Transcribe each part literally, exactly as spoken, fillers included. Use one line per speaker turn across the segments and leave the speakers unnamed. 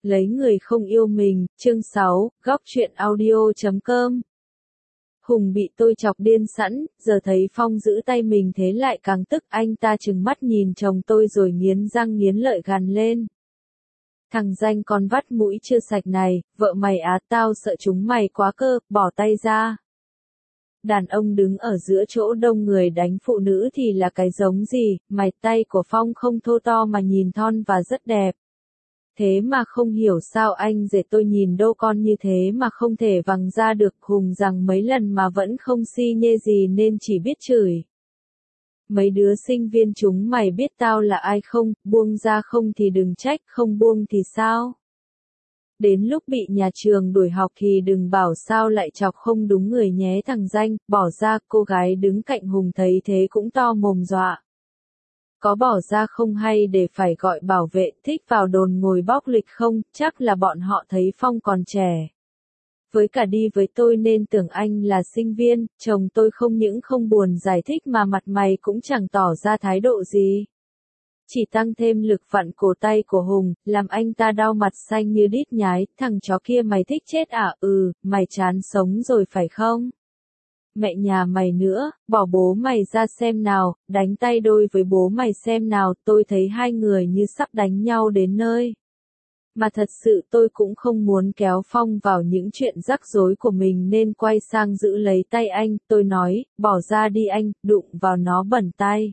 Lấy người không yêu mình, chương sáu, góc truyện audio chấm com. Hùng bị tôi chọc điên sẵn, giờ thấy Phong giữ tay mình thế lại càng tức, anh ta trừng mắt nhìn chồng tôi rồi nghiến răng nghiến lợi gằn lên. Thằng danh con vắt mũi chưa sạch này, vợ mày á, tao sợ chúng mày quá cơ, bỏ tay ra. Đàn ông đứng ở giữa chỗ đông người đánh phụ nữ thì là cái giống gì, mày tay của Phong không thô to mà nhìn thon và rất đẹp. Thế mà không hiểu sao anh rể tôi nhìn đô con như thế mà không thể vằng ra được, Hùng rằng mấy lần mà vẫn không si nhê gì nên chỉ biết chửi. Mấy đứa sinh viên chúng mày biết tao là ai không, buông ra không thì đừng trách, không buông thì sao? Đến lúc bị nhà trường đuổi học thì đừng bảo sao lại chọc không đúng người nhé thằng danh, bỏ ra. Cô gái đứng cạnh Hùng thấy thế cũng to mồm dọa. Có bỏ ra không hay để phải gọi bảo vệ, thích vào đồn ngồi bóc lịch không, chắc là bọn họ thấy Phong còn trẻ. Với cả đi với tôi nên tưởng anh là sinh viên, chồng tôi không những không buồn giải thích mà mặt mày cũng chẳng tỏ ra thái độ gì. Chỉ tăng thêm lực vặn cổ tay của Hùng, làm anh ta đau mặt xanh như đít nhái, thằng chó kia mày thích chết à, ừ, mày chán sống rồi phải không? Mẹ nhà mày nữa, bỏ bố mày ra xem nào, đánh tay đôi với bố mày xem nào, tôi thấy hai người như sắp đánh nhau đến nơi. Mà thật sự tôi cũng không muốn kéo Phong vào những chuyện rắc rối của mình nên quay sang giữ lấy tay anh, tôi nói, bỏ ra đi anh, đụng vào nó bẩn tay.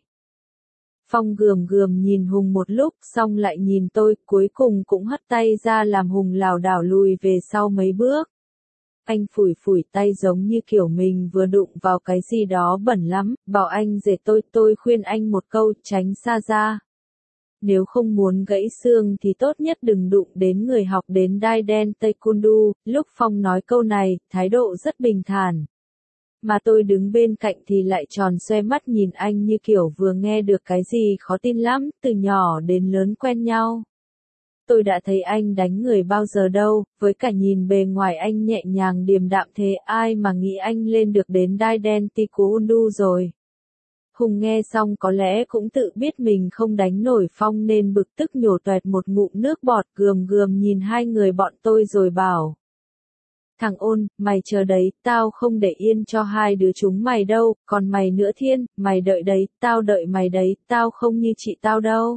Phong gườm gườm nhìn Hùng một lúc, xong lại nhìn tôi, cuối cùng cũng hất tay ra làm Hùng lảo đảo lùi về sau mấy bước. Anh phủi phủi tay giống như kiểu mình vừa đụng vào cái gì đó bẩn lắm, bảo anh rể tôi, tôi khuyên anh một câu, tránh xa ra. Nếu không muốn gãy xương thì tốt nhất đừng đụng đến người học đến đai đen taekwondo. Lúc Phong nói câu này, thái độ rất bình thản. Mà tôi đứng bên cạnh thì lại tròn xoe mắt nhìn anh như kiểu vừa nghe được cái gì khó tin lắm, từ nhỏ đến lớn quen nhau. Tôi đã thấy anh đánh người bao giờ đâu, với cả nhìn bề ngoài anh nhẹ nhàng điềm đạm thế ai mà nghĩ anh lên được đến đai đen taekwondo rồi. Hùng nghe xong có lẽ cũng tự biết mình không đánh nổi Phong nên bực tức nhổ toẹt một ngụm nước bọt, gườm gườm nhìn hai người bọn tôi rồi bảo. Thằng ôn, mày chờ đấy, tao không để yên cho hai đứa chúng mày đâu, còn mày nữa Thiên, mày đợi đấy, tao đợi mày đấy, tao không như chị tao đâu.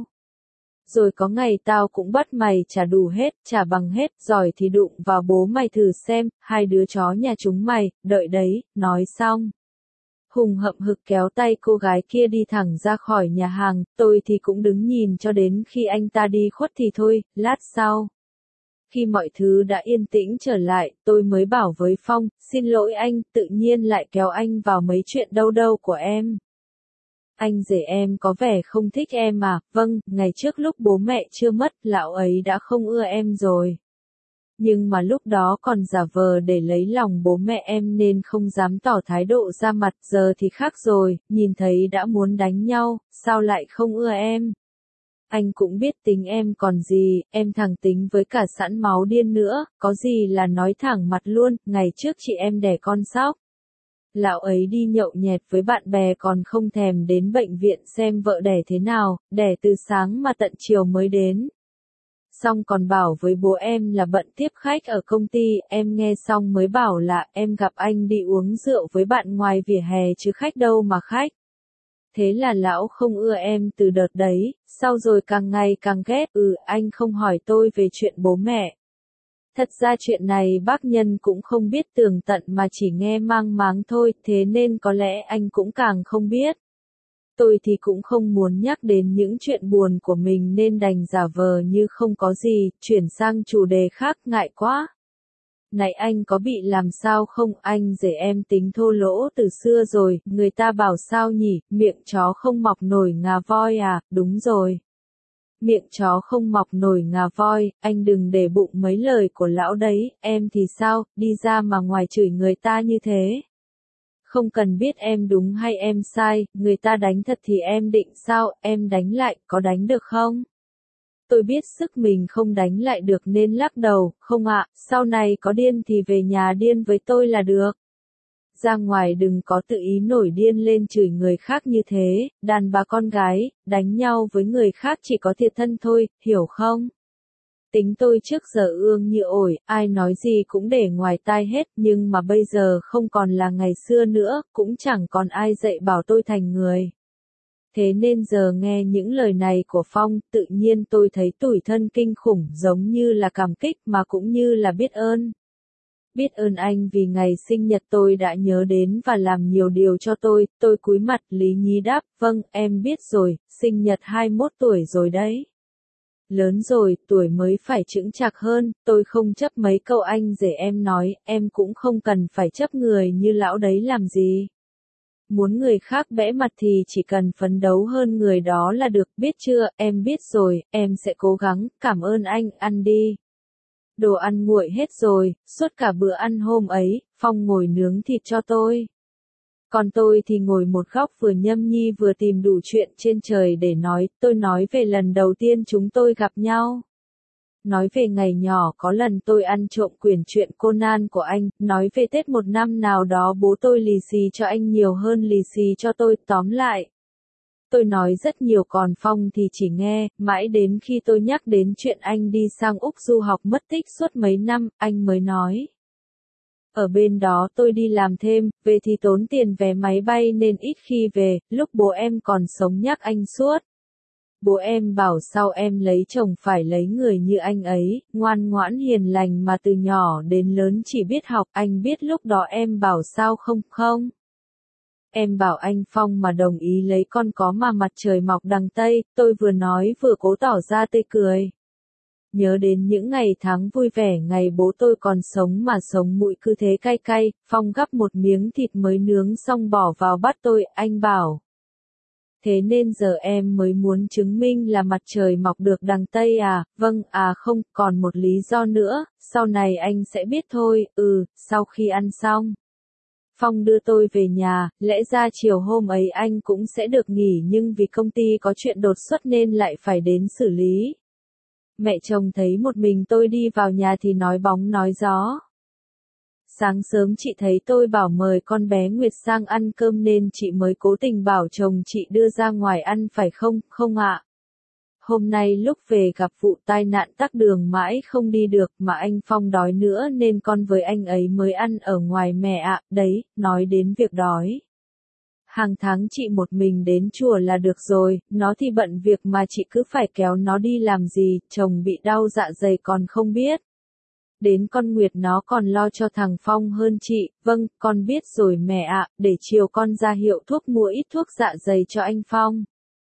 Rồi có ngày tao cũng bắt mày trả đủ hết, trả bằng hết, giỏi thì đụng vào bố mày thử xem, hai đứa chó nhà chúng mày, đợi đấy, nói xong. Hùng hậm hực kéo tay cô gái kia đi thẳng ra khỏi nhà hàng, tôi thì cũng đứng nhìn cho đến khi anh ta đi khuất thì thôi, lát sau. Khi mọi thứ đã yên tĩnh trở lại, tôi mới bảo với Phong, xin lỗi anh, tự nhiên lại kéo anh vào mấy chuyện đâu đâu của em. Anh rể em có vẻ không thích em mà, vâng, ngày trước lúc bố mẹ chưa mất, lão ấy đã không ưa em rồi. Nhưng mà lúc đó còn giả vờ để lấy lòng bố mẹ em nên không dám tỏ thái độ ra mặt, giờ thì khác rồi, nhìn thấy đã muốn đánh nhau, sao lại không ưa em? Anh cũng biết tính em còn gì, em thẳng tính với cả sẵn máu điên nữa, có gì là nói thẳng mặt luôn, ngày trước chị em đẻ con sóc. Lão ấy đi nhậu nhẹt với bạn bè còn không thèm đến bệnh viện xem vợ đẻ thế nào, đẻ từ sáng mà tận chiều mới đến. Xong còn bảo với bố em là bận tiếp khách ở công ty, em nghe xong mới bảo là em gặp anh đi uống rượu với bạn ngoài vỉa hè chứ khách đâu mà khách. Thế là lão không ưa em từ đợt đấy, sau rồi càng ngày càng ghét, ừ anh không hỏi tôi về chuyện bố mẹ. Thật ra chuyện này bác Nhân cũng không biết tường tận mà chỉ nghe mang máng thôi, thế nên có lẽ anh cũng càng không biết. Tôi thì cũng không muốn nhắc đến những chuyện buồn của mình nên đành giả vờ như không có gì, chuyển sang chủ đề khác, ngại quá. Này anh có bị làm sao không, anh rể em tính thô lỗ từ xưa rồi, người ta bảo sao nhỉ, miệng chó không mọc nổi ngà voi à, đúng rồi. Miệng chó không mọc nổi ngà voi, anh đừng để bụng mấy lời của lão đấy, em thì sao, đi ra mà ngoài chửi người ta như thế. Không cần biết em đúng hay em sai, người ta đánh thật thì em định sao, em đánh lại, có đánh được không? Tôi biết sức mình không đánh lại được nên lắc đầu, không ạ, sau này có điên thì về nhà điên với tôi là được. Ra ngoài đừng có tự ý nổi điên lên chửi người khác như thế, đàn bà con gái, đánh nhau với người khác chỉ có thiệt thân thôi, hiểu không? Tính tôi trước giờ ương như ổi, ai nói gì cũng để ngoài tai hết, nhưng mà bây giờ không còn là ngày xưa nữa, cũng chẳng còn ai dạy bảo tôi thành người. Thế nên giờ nghe những lời này của Phong, tự nhiên tôi thấy tủi thân kinh khủng, giống như là cảm kích mà cũng như là biết ơn. Biết ơn anh vì ngày sinh nhật tôi đã nhớ đến và làm nhiều điều cho tôi, tôi cúi mặt lý nhí đáp, vâng, em biết rồi, sinh nhật hai mươi mốt tuổi rồi đấy. Lớn rồi, tuổi mới phải chững chạc hơn, tôi không chấp mấy câu anh rể em nói, em cũng không cần phải chấp người như lão đấy làm gì. Muốn người khác bẽ mặt thì chỉ cần phấn đấu hơn người đó là được, biết chưa, em biết rồi, em sẽ cố gắng, cảm ơn anh, ăn đi. Đồ ăn nguội hết rồi, suốt cả bữa ăn hôm ấy, Phong ngồi nướng thịt cho tôi. Còn tôi thì ngồi một góc vừa nhâm nhi vừa tìm đủ chuyện trên trời để nói, tôi nói về lần đầu tiên chúng tôi gặp nhau. Nói về ngày nhỏ có lần tôi ăn trộm quyển truyện Conan của anh, nói về Tết một năm nào đó bố tôi lì xì cho anh nhiều hơn lì xì cho tôi, tóm lại. Tôi nói rất nhiều còn Phong thì chỉ nghe, mãi đến khi tôi nhắc đến chuyện anh đi sang Úc du học mất tích suốt mấy năm, anh mới nói. Ở bên đó tôi đi làm thêm, về thì tốn tiền vé máy bay nên ít khi về, lúc bố em còn sống nhắc anh suốt. Bố em bảo sau em lấy chồng phải lấy người như anh ấy, ngoan ngoãn hiền lành mà từ nhỏ đến lớn chỉ biết học, anh biết lúc đó em bảo sao không không? Em bảo anh Phong mà đồng ý lấy con có mà mặt trời mọc đằng Tây, tôi vừa nói vừa cố tỏ ra tươi cười. Nhớ đến những ngày tháng vui vẻ ngày bố tôi còn sống mà sống mũi cứ thế cay cay, Phong gắp một miếng thịt mới nướng xong bỏ vào bát tôi, anh bảo. Thế nên giờ em mới muốn chứng minh là mặt trời mọc được đằng Tây à, vâng, à không, còn một lý do nữa, sau này anh sẽ biết thôi, ừ, sau khi ăn xong. Phong đưa tôi về nhà, lẽ ra chiều hôm ấy anh cũng sẽ được nghỉ nhưng vì công ty có chuyện đột xuất nên lại phải đến xử lý. Mẹ chồng thấy một mình tôi đi vào nhà thì nói bóng nói gió. Sáng sớm chị thấy tôi bảo mời con bé Nguyệt sang ăn cơm nên chị mới cố tình bảo chồng chị đưa ra ngoài ăn phải không, không ạ? Hôm nay lúc về gặp vụ tai nạn tắc đường mãi không đi được mà anh Phong đói nữa nên con với anh ấy mới ăn ở ngoài mẹ ạ, đấy, nói đến việc đói. Hàng tháng chị một mình đến chùa là được rồi, nó thì bận việc mà chị cứ phải kéo nó đi làm gì, chồng bị đau dạ dày còn không biết. Đến con Nguyệt nó còn lo cho thằng Phong hơn chị, vâng, con biết rồi mẹ ạ, để chiều con ra hiệu thuốc mua ít thuốc dạ dày cho anh Phong.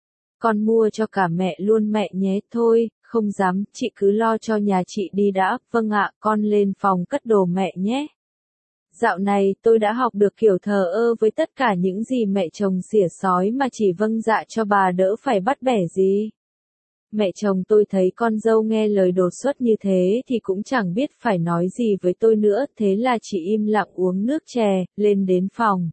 Con mua cho cả mẹ luôn mẹ nhé, thôi, không dám, chị cứ lo cho nhà chị đi đã, vâng ạ, con lên phòng cất đồ mẹ nhé. Dạo này tôi đã học được kiểu thờ ơ với tất cả những gì mẹ chồng xỉa xói mà chỉ vâng dạ cho bà đỡ phải bắt bẻ gì. Mẹ chồng tôi thấy con dâu nghe lời đột xuất như thế thì cũng chẳng biết phải nói gì với tôi nữa, thế là chỉ im lặng uống nước chè, lên đến phòng.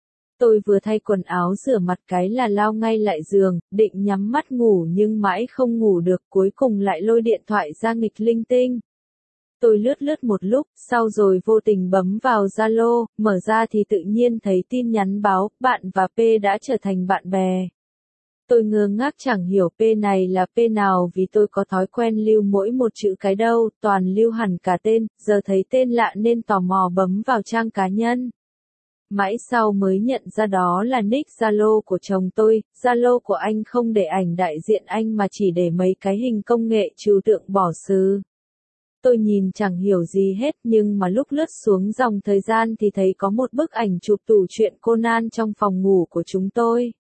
Tôi vừa thay quần áo rửa mặt cái là lao ngay lại giường, định nhắm mắt ngủ nhưng mãi không ngủ được, cuối cùng lại lôi điện thoại ra nghịch linh tinh. Tôi lướt lướt một lúc, sau rồi vô tình bấm vào Zalo, mở ra thì tự nhiên thấy tin nhắn báo, bạn và P đã trở thành bạn bè. Tôi ngơ ngác chẳng hiểu P này là P nào vì tôi có thói quen lưu mỗi một chữ cái đâu, toàn lưu hẳn cả tên, giờ thấy tên lạ nên tò mò bấm vào trang cá nhân. Mãi sau mới nhận ra đó là nick Zalo của chồng tôi, Zalo của anh không để ảnh đại diện anh mà chỉ để mấy cái hình công nghệ trừu tượng bỏ xứ. Tôi nhìn chẳng hiểu gì hết nhưng mà lúc lướt xuống dòng thời gian thì thấy có một bức ảnh chụp tủ truyện Conan trong phòng ngủ của chúng tôi.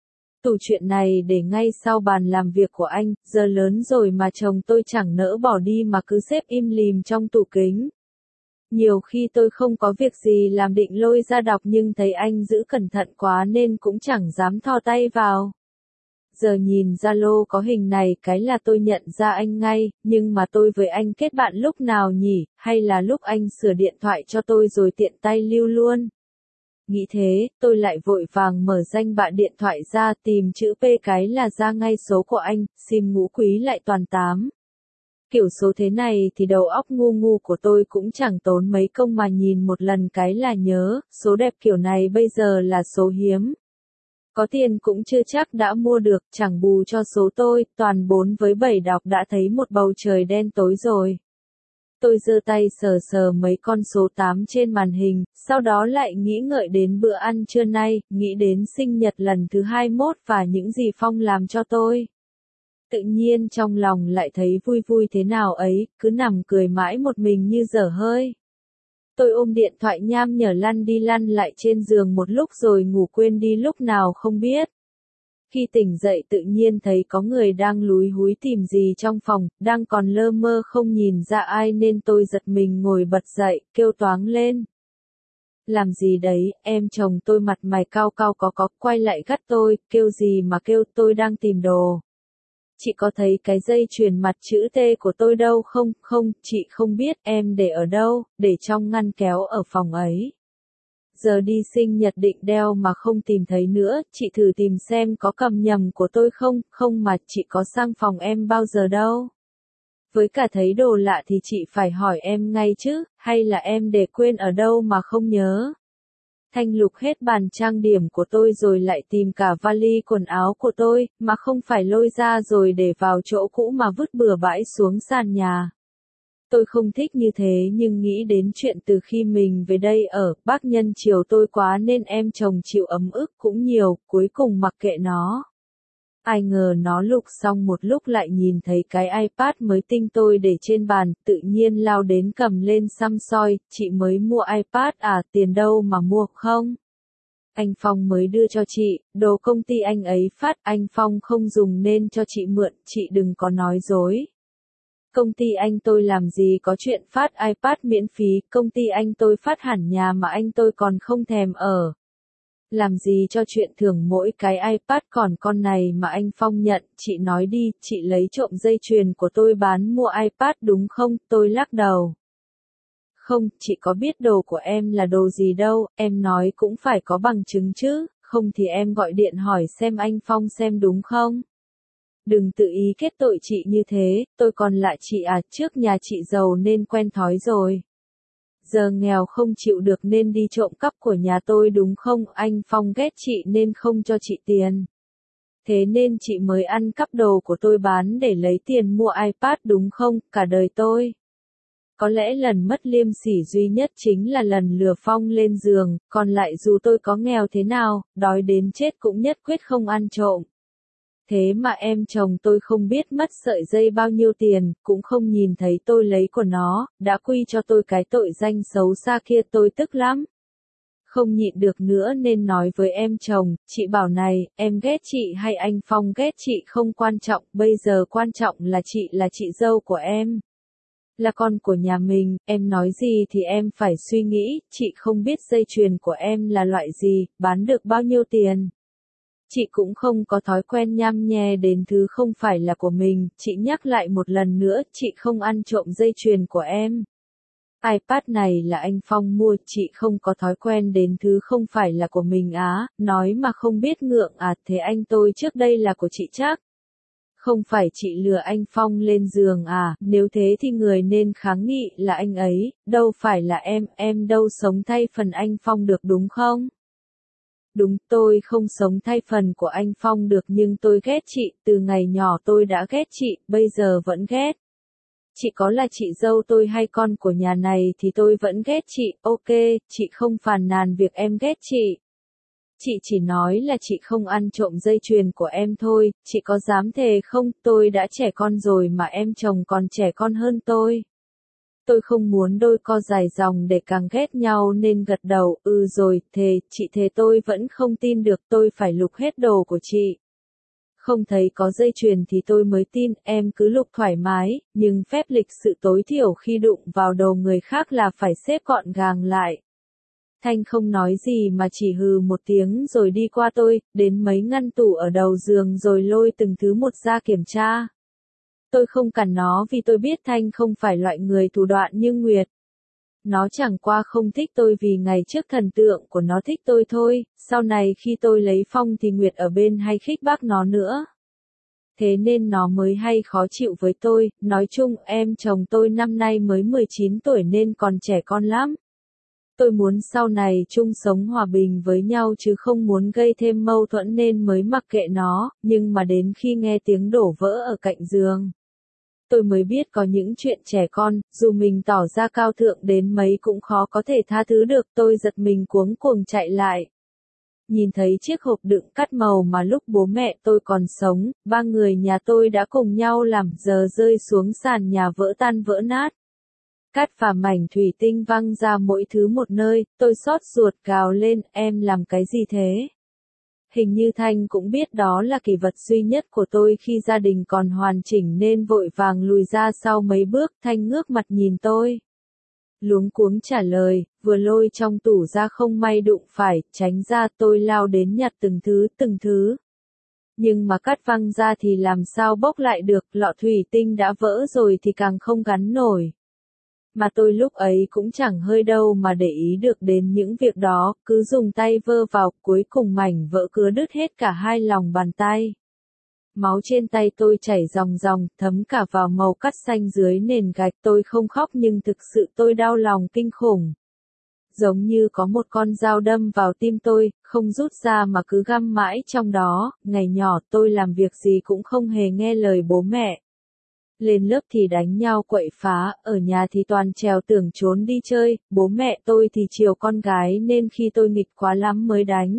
Tủ truyện này để ngay sau bàn làm việc của anh, giờ lớn rồi mà chồng tôi chẳng nỡ bỏ đi mà cứ xếp im lìm trong tủ kính. Nhiều khi tôi không có việc gì làm định lôi ra đọc nhưng thấy anh giữ cẩn thận quá nên cũng chẳng dám thò tay vào. Giờ nhìn Zalo có hình này cái là tôi nhận ra anh ngay, nhưng mà tôi với anh kết bạn lúc nào nhỉ, hay là lúc anh sửa điện thoại cho tôi rồi tiện tay lưu luôn. Nghĩ thế, tôi lại vội vàng mở danh bạ điện thoại ra tìm chữ P cái là ra ngay số của anh, sim ngũ quý lại toàn tám. Kiểu số thế này thì đầu óc ngu ngu của tôi cũng chẳng tốn mấy công mà nhìn một lần cái là nhớ, số đẹp kiểu này bây giờ là số hiếm. Có tiền cũng chưa chắc đã mua được, chẳng bù cho số tôi, toàn bốn với bảy đọc đã thấy một bầu trời đen tối rồi. Tôi giơ tay sờ sờ mấy con số tám trên màn hình, sau đó lại nghĩ ngợi đến bữa ăn trưa nay, nghĩ đến sinh nhật lần thứ hai mươi mốt và những gì Phong làm cho tôi. Tự nhiên trong lòng lại thấy vui vui thế nào ấy, cứ nằm cười mãi một mình như dở hơi. Tôi ôm điện thoại nham nhở lăn đi lăn lại trên giường một lúc rồi ngủ quên đi lúc nào không biết. Khi tỉnh dậy tự nhiên thấy có người đang lúi húi tìm gì trong phòng, đang còn lơ mơ không nhìn ra ai nên tôi giật mình ngồi bật dậy, kêu toáng lên. Làm gì đấy, em chồng tôi mặt mày cao cao có có, quay lại gắt tôi, kêu gì mà kêu, tôi đang tìm đồ. Chị có thấy cái dây chuyền mặt chữ T của tôi đâu không? Không, chị không biết, em để ở đâu, để trong ngăn kéo ở phòng ấy. Giờ đi sinh nhật định đeo mà không tìm thấy nữa, chị thử tìm xem có cầm nhầm của tôi không, không mà chị có sang phòng em bao giờ đâu. Với cả thấy đồ lạ thì chị phải hỏi em ngay chứ, hay là em để quên ở đâu mà không nhớ. Thanh lục hết bàn trang điểm của tôi rồi lại tìm cả vali quần áo của tôi, mà không phải lôi ra rồi để vào chỗ cũ mà vứt bừa bãi xuống sàn nhà. Tôi không thích như thế nhưng nghĩ đến chuyện từ khi mình về đây ở, bác nhân chiều tôi quá nên em chồng chịu ấm ức cũng nhiều, cuối cùng mặc kệ nó. Ai ngờ nó lục xong một lúc lại nhìn thấy cái iPad mới tinh tôi để trên bàn, tự nhiên lao đến cầm lên xăm soi, chị mới mua iPad à, tiền đâu mà mua không? Anh Phong mới đưa cho chị, đồ công ty anh ấy phát, anh Phong không dùng nên cho chị mượn, chị đừng có nói dối. Công ty anh tôi làm gì có chuyện phát iPad miễn phí, công ty anh tôi phát hẳn nhà mà anh tôi còn không thèm ở. Làm gì cho chuyện thưởng mỗi cái iPad còn con này mà anh Phong nhận, chị nói đi, chị lấy trộm dây chuyền của tôi bán mua iPad đúng không, tôi lắc đầu. Không, chị có biết đồ của em là đồ gì đâu, em nói cũng phải có bằng chứng chứ, không thì em gọi điện hỏi xem anh Phong xem đúng không. Đừng tự ý kết tội chị như thế, tôi còn lại chị à, trước nhà chị giàu nên quen thói rồi. Giờ nghèo không chịu được nên đi trộm cắp của nhà tôi đúng không, anh Phong ghét chị nên không cho chị tiền. Thế nên chị mới ăn cắp đồ của tôi bán để lấy tiền mua iPad đúng không, cả đời tôi. Có lẽ lần mất liêm sỉ duy nhất chính là lần lừa Phong lên giường, còn lại dù tôi có nghèo thế nào, đói đến chết cũng nhất quyết không ăn trộm. Thế mà em chồng tôi không biết mất sợi dây bao nhiêu tiền, cũng không nhìn thấy tôi lấy của nó, đã quy cho tôi cái tội danh xấu xa kia, tôi tức lắm. Không nhịn được nữa nên nói với em chồng, chị bảo này, em ghét chị hay anh Phong ghét chị không quan trọng, bây giờ quan trọng là chị là chị dâu của em. Là con của nhà mình, em nói gì thì em phải suy nghĩ, chị không biết dây chuyền của em là loại gì, bán được bao nhiêu tiền. Chị cũng không có thói quen nhăm nhe đến thứ không phải là của mình, chị nhắc lại một lần nữa, chị không ăn trộm dây chuyền của em. iPad này là anh Phong mua, chị không có thói quen đến thứ không phải là của mình á, nói mà không biết ngượng à, thế anh tôi trước đây là của chị chắc. Không phải chị lừa anh Phong lên giường à, nếu thế thì người nên kháng nghị là anh ấy, đâu phải là em, em đâu sống thay phần anh Phong được đúng không? Đúng, tôi không sống thay phần của anh Phong được nhưng tôi ghét chị, từ ngày nhỏ tôi đã ghét chị, bây giờ vẫn ghét. Chị có là chị dâu tôi hay con của nhà này thì tôi vẫn ghét chị, ok, chị không phàn nàn việc em ghét chị. Chị chỉ nói là chị không ăn trộm dây chuyền của em thôi, chị có dám thề không, tôi đã trẻ con rồi mà em chồng còn trẻ con hơn tôi. Tôi không muốn đôi co dài dòng để càng ghét nhau nên gật đầu, ừ rồi, thề, chị thề tôi vẫn không tin được, tôi phải lục hết đồ của chị. Không thấy có dây chuyền thì tôi mới tin, em cứ lục thoải mái, nhưng phép lịch sự tối thiểu khi đụng vào đồ người khác là phải xếp gọn gàng lại. Thanh không nói gì mà chỉ hừ một tiếng rồi đi qua tôi, đến mấy ngăn tủ ở đầu giường rồi lôi từng thứ một ra kiểm tra. Tôi không cản nó vì tôi biết Thanh không phải loại người thủ đoạn như Nguyệt. Nó chẳng qua không thích tôi vì ngày trước thần tượng của nó thích tôi thôi, sau này khi tôi lấy Phong thì Nguyệt ở bên hay khích bác nó nữa. Thế nên nó mới hay khó chịu với tôi, nói chung em chồng tôi năm nay mới mười chín tuổi nên còn trẻ con lắm. Tôi muốn sau này chung sống hòa bình với nhau chứ không muốn gây thêm mâu thuẫn nên mới mặc kệ nó, nhưng mà đến khi nghe tiếng đổ vỡ ở cạnh giường, tôi mới biết có những chuyện trẻ con, dù mình tỏ ra cao thượng đến mấy cũng khó có thể tha thứ được. Tôi giật mình cuống cuồng chạy lại. Nhìn thấy chiếc hộp đựng cát màu mà lúc bố mẹ tôi còn sống, ba người nhà tôi đã cùng nhau làm, giờ rơi xuống sàn nhà vỡ tan vỡ nát. Cát và mảnh thủy tinh văng ra mỗi thứ một nơi, tôi xót ruột gào lên, em làm cái gì thế? Hình như Thanh cũng biết đó là kỷ vật duy nhất của tôi khi gia đình còn hoàn chỉnh nên vội vàng lùi ra sau mấy bước. Thanh ngước mặt nhìn tôi, luống cuống trả lời, vừa lôi trong tủ ra không may đụng phải, tránh ra. Tôi lao đến nhặt từng thứ từng thứ. Nhưng mà cát văng ra thì làm sao bốc lại được, lọ thủy tinh đã vỡ rồi thì càng không gắn nổi. Mà tôi lúc ấy cũng chẳng hơi đâu mà để ý được đến những việc đó, cứ dùng tay vơ vào, cuối cùng mảnh vỡ cứa đứt hết cả hai lòng bàn tay. Máu trên tay tôi chảy ròng ròng, thấm cả vào màu cát xanh dưới nền gạch. Tôi không khóc nhưng thực sự tôi đau lòng kinh khủng. Giống như có một con dao đâm vào tim tôi, không rút ra mà cứ găm mãi trong đó. Ngày nhỏ tôi làm việc gì cũng không hề nghe lời bố mẹ. Lên lớp thì đánh nhau quậy phá, ở nhà thì toàn trèo tường trốn đi chơi. Bố mẹ tôi thì chiều con gái nên khi tôi nghịch quá lắm mới đánh.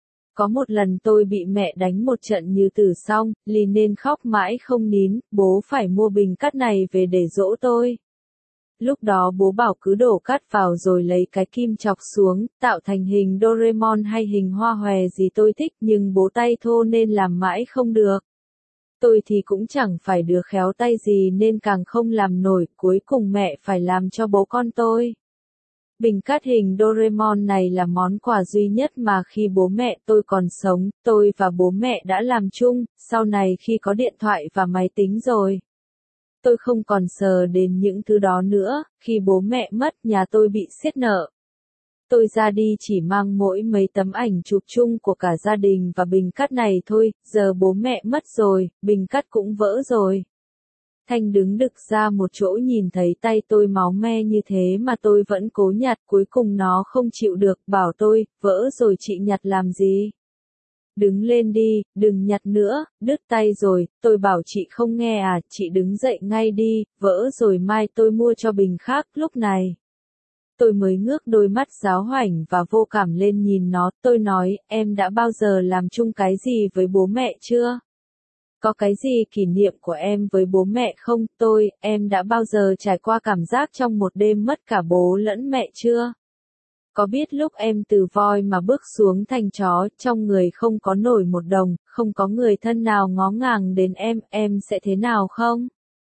Có một lần tôi bị mẹ đánh một trận như tử xong, lì nên khóc mãi không nín, bố phải mua bình cát này về để dỗ tôi. Lúc đó bố bảo cứ đổ cát vào rồi lấy cái kim chọc xuống, tạo thành hình Doraemon hay hình hoa hòe gì tôi thích, nhưng bố tay thô nên làm mãi không được. Tôi thì cũng chẳng phải đứa khéo tay gì nên càng không làm nổi, cuối cùng mẹ phải làm cho bố con tôi. Bình cát hình Doraemon này là món quà duy nhất mà khi bố mẹ tôi còn sống, tôi và bố mẹ đã làm chung. Sau này khi có điện thoại và máy tính rồi, tôi không còn sờ đến những thứ đó nữa. Khi bố mẹ mất, nhà tôi bị xiết nợ. Tôi ra đi chỉ mang mỗi mấy tấm ảnh chụp chung của cả gia đình và bình cát này thôi. Giờ bố mẹ mất rồi, bình cát cũng vỡ rồi. Thanh đứng đực ra một chỗ nhìn thấy tay tôi máu me như thế mà tôi vẫn cố nhặt, cuối cùng nó không chịu được, bảo tôi, vỡ rồi chị nhặt làm gì? Đứng lên đi, đừng nhặt nữa, đứt tay rồi. Tôi bảo chị không nghe à, chị đứng dậy ngay đi, vỡ rồi mai tôi mua cho bình khác. Lúc này, tôi mới ngước đôi mắt giáo hoảnh và vô cảm lên nhìn nó. Tôi nói, em đã bao giờ làm chung cái gì với bố mẹ chưa? Có cái gì kỷ niệm của em với bố mẹ không? Tôi, em đã bao giờ trải qua cảm giác trong một đêm mất cả bố lẫn mẹ chưa? Có biết lúc em từ voi mà bước xuống thành chó, trong người không có nổi một đồng, không có người thân nào ngó ngàng đến em, em sẽ thế nào không?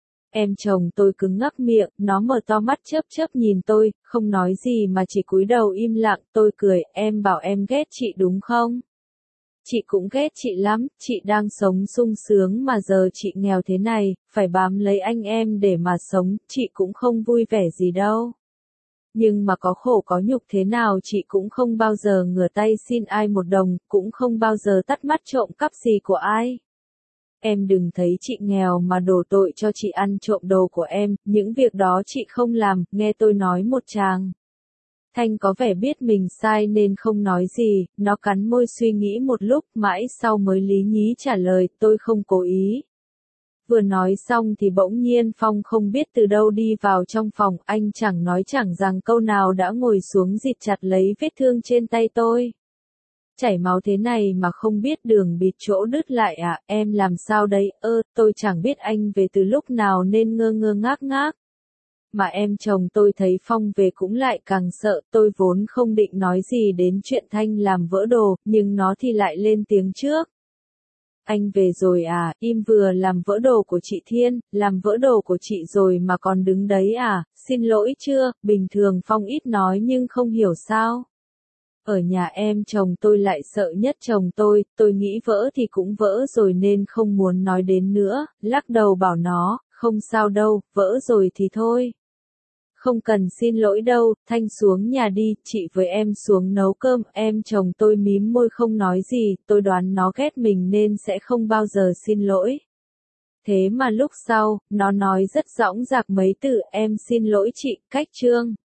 Em chồng tôi cứng ngắc miệng, nó mở to mắt chớp chớp nhìn tôi, không nói gì mà chỉ cúi đầu im lặng. Tôi cười, em bảo em ghét chị đúng không? Chị cũng ghét chị lắm, chị đang sống sung sướng mà giờ chị nghèo thế này, phải bám lấy anh em để mà sống, chị cũng không vui vẻ gì đâu. Nhưng mà có khổ có nhục thế nào chị cũng không bao giờ ngửa tay xin ai một đồng, cũng không bao giờ tắt mắt trộm cắp gì của ai. Em đừng thấy chị nghèo mà đổ tội cho chị ăn trộm đồ của em, những việc đó chị không làm. Nghe tôi nói một tràng, Thanh có vẻ biết mình sai nên không nói gì, nó cắn môi suy nghĩ một lúc, mãi sau mới lý nhí trả lời, tôi không cố ý. Vừa nói xong thì bỗng nhiên Phong không biết từ đâu đi vào trong phòng, anh chẳng nói chẳng rằng câu nào đã ngồi xuống dịt chặt lấy vết thương trên tay tôi. Chảy máu thế này mà không biết đường bịt chỗ đứt lại à, em làm sao đấy? Ơ, tôi chẳng biết anh về từ lúc nào nên ngơ ngơ ngác ngác. Mà em chồng tôi thấy Phong về cũng lại càng sợ. Tôi vốn không định nói gì đến chuyện Thanh làm vỡ đồ, nhưng nó thì lại lên tiếng trước. Anh về rồi à, im vừa làm vỡ đồ của chị Thiên, làm vỡ đồ của chị rồi mà còn đứng đấy à, xin lỗi chưa? Bình thường Phong ít nói nhưng không hiểu sao. Ở nhà em chồng tôi lại sợ nhất chồng tôi, tôi nghĩ vỡ thì cũng vỡ rồi nên không muốn nói đến nữa, lắc đầu bảo nó, không sao đâu, vỡ rồi thì thôi. Không cần xin lỗi đâu, Thanh xuống nhà đi, chị với em xuống nấu cơm. Em chồng tôi mím môi không nói gì, tôi đoán nó ghét mình nên sẽ không bao giờ xin lỗi. Thế mà lúc sau, nó nói rất dõng dạc mấy từ, em xin lỗi chị, cách trương.